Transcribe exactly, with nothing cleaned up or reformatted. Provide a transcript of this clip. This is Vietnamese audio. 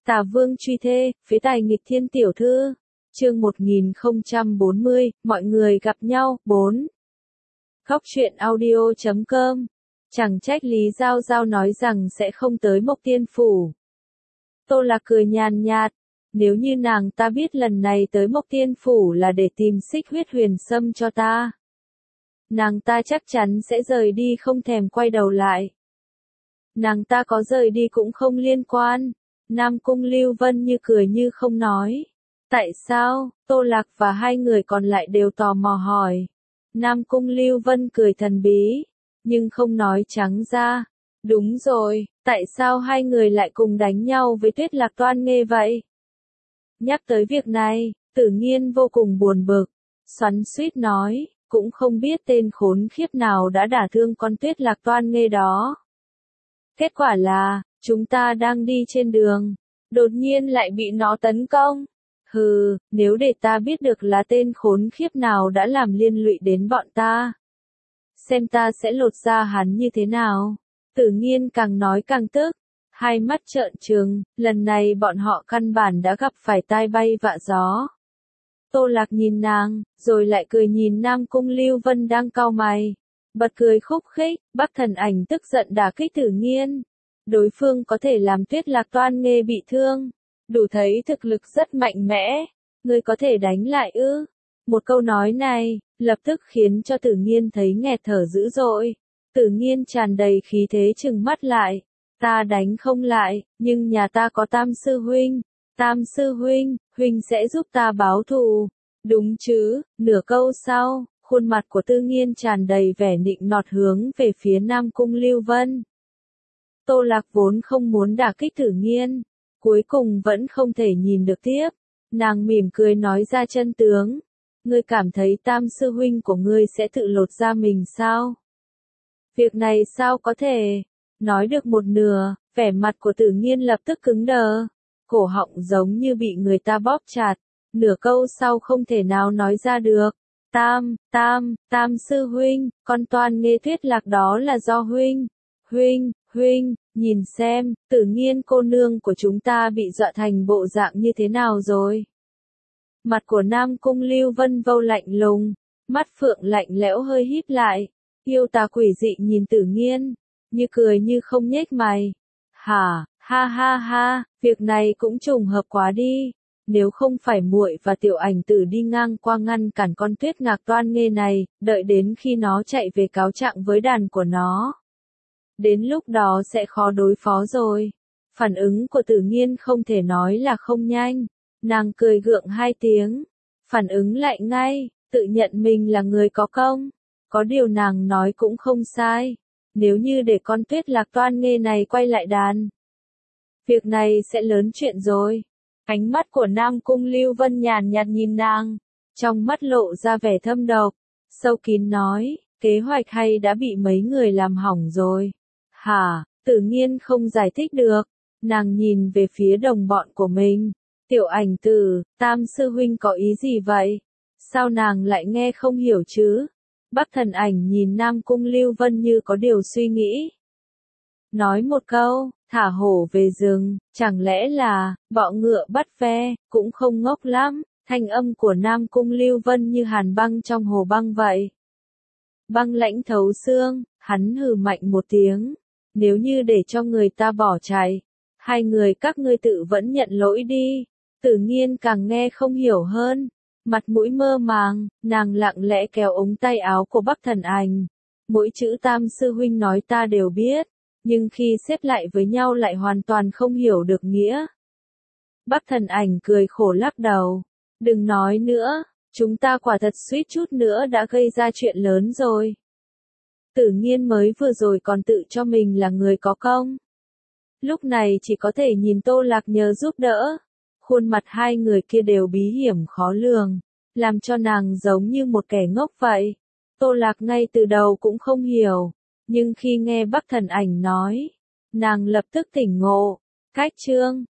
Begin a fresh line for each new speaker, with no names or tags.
Tà Vương truy thê, phế tài nghịch thiên tiểu thư. Chương một nghìn không trăm bốn mươi, mọi người gặp nhau, bốn. Góc truyện audio chấm com. Chẳng trách Lý Giao Giao nói rằng sẽ không tới Mộc Tiên Phủ. Tô Lạc cười nhàn nhạt, nếu như nàng ta biết lần này tới Mộc Tiên Phủ là để tìm Xích Huyết Huyền Sâm cho ta, nàng ta chắc chắn sẽ rời đi không thèm quay đầu lại. Nàng ta có rời đi cũng không liên quan. Nam Cung Lưu Vân như cười như không nói. Tại sao? Tô Lạc và hai người còn lại đều tò mò hỏi. Nam Cung Lưu Vân cười thần bí, nhưng không nói trắng ra. Đúng rồi, tại sao hai người lại cùng đánh nhau với Tuyết Lạc Toan Nghê vậy? Nhắc tới việc này, Tử Nghiên vô cùng buồn bực, xoắn xuýt nói, cũng không biết tên khốn khiếp nào đã đả thương con Tuyết Lạc Toan Nghê đó. Kết quả là, chúng ta đang đi trên đường, đột nhiên lại bị nó tấn công. Hừ, nếu để ta biết được là tên khốn khiếp nào đã làm liên lụy đến bọn ta, xem ta sẽ lột da hắn như thế nào. Tử Nghiên càng nói càng tức, hai mắt trợn trừng, lần này bọn họ căn bản đã gặp phải tai bay vạ gió. Tô Lạc nhìn nàng, rồi lại cười nhìn Nam Cung Lưu Vân đang cau mày, bật cười khúc khích. Bắc Thần Ảnh tức giận đả kích Tử Nghiên. Đối phương có thể làm Tuyết Lạc Toan Nghê bị thương, đủ thấy thực lực rất mạnh mẽ. Ngươi có thể đánh lại ư? Một câu nói này, lập tức khiến cho Tử Nghiên thấy nghẹt thở dữ dội. Tử Nghiên tràn đầy khí thế trừng mắt lại. Ta đánh không lại, nhưng nhà ta có Tam Sư Huynh. Tam Sư Huynh, Huynh sẽ giúp ta báo thù. Đúng chứ? Nửa câu sau, khuôn mặt của Tử Nghiên tràn đầy vẻ nịnh nọt hướng về phía Nam Cung Lưu Vân. Tô Lạc vốn không muốn đả kích Tử Nghiên, cuối cùng vẫn không thể nhìn được tiếp. Nàng mỉm cười nói ra chân tướng. Ngươi cảm thấy Tam Sư Huynh của ngươi sẽ tự lột da mình sao? Việc này sao có thể? Nói được một nửa, vẻ mặt của Tử Nghiên lập tức cứng đờ. Cổ họng giống như bị người ta bóp chặt. Nửa câu sau không thể nào nói ra được. Tam, Tam, Tam Sư Huynh, con Toan Nghê Tuyết Lạc đó là do Huynh. Huynh, Huynh, nhìn xem, Tử Nghiên cô nương của chúng ta bị dọa thành bộ dạng như thế nào rồi. Mặt của Nam Cung Lưu Vân vô lạnh lùng, mắt phượng lạnh lẽo hơi híp lại, yêu tà quỷ dị nhìn Tử Nghiên, như cười như không nhếch mày. Hả, ha ha ha, việc này cũng trùng hợp quá đi. Nếu không phải muội và Tiểu Ảnh Tử đi ngang qua ngăn cản con Tuyết Lạc Toan Nghê này, đợi đến khi nó chạy về cáo trạng với đàn của nó, đến lúc đó sẽ khó đối phó rồi. Phản ứng của Tử Nghiên không thể nói là không nhanh. Nàng cười gượng hai tiếng, phản ứng lại ngay, tự nhận mình là người có công. Có điều nàng nói cũng không sai. Nếu như để con Tuyết Lạc Toan Nghê này quay lại đàn, việc này sẽ lớn chuyện rồi. Ánh mắt của Nam Cung Lưu Vân nhàn nhạt nhìn nàng, trong mắt lộ ra vẻ thâm độc, sâu kín nói, kế hoạch hay đã bị mấy người làm hỏng rồi. Hả? Tử Nghiên không giải thích được. Nàng nhìn về phía đồng bọn của mình. Tiểu Ảnh Tử, Tam Sư Huynh có ý gì vậy? Sao nàng lại nghe không hiểu chứ? Bắc Thần Ảnh nhìn Nam Cung Lưu Vân như có điều suy nghĩ. Nói một câu, thả hổ về rừng, chẳng lẽ là, bọ ngựa bắt ve, cũng không ngốc lắm. Thanh âm của Nam Cung Lưu Vân như hàn băng trong hồ băng vậy. Băng lãnh thấu xương, hắn hừ mạnh một tiếng. Nếu như để cho người ta bỏ chạy, hai người các ngươi tự vẫn nhận lỗi đi. Tử Nghiên càng nghe không hiểu hơn, mặt mũi mơ màng, nàng lặng lẽ kéo ống tay áo của Bắc Thần Ảnh. Mỗi chữ Tam Sư Huynh nói ta đều biết, nhưng khi xếp lại với nhau lại hoàn toàn không hiểu được nghĩa. Bắc Thần Ảnh cười khổ lắc đầu. Đừng nói nữa, chúng ta quả thật suýt chút nữa đã gây ra chuyện lớn rồi. Tử Nghiên mới vừa rồi còn tự cho mình là người có công. Lúc này chỉ có thể nhìn Tô Lạc nhờ giúp đỡ. Khuôn mặt hai người kia đều bí hiểm khó lường, làm cho nàng giống như một kẻ ngốc vậy. Tô Lạc ngay từ đầu cũng không hiểu, nhưng khi nghe Bắc Thần Ảnh nói, nàng lập tức tỉnh ngộ. Cách chương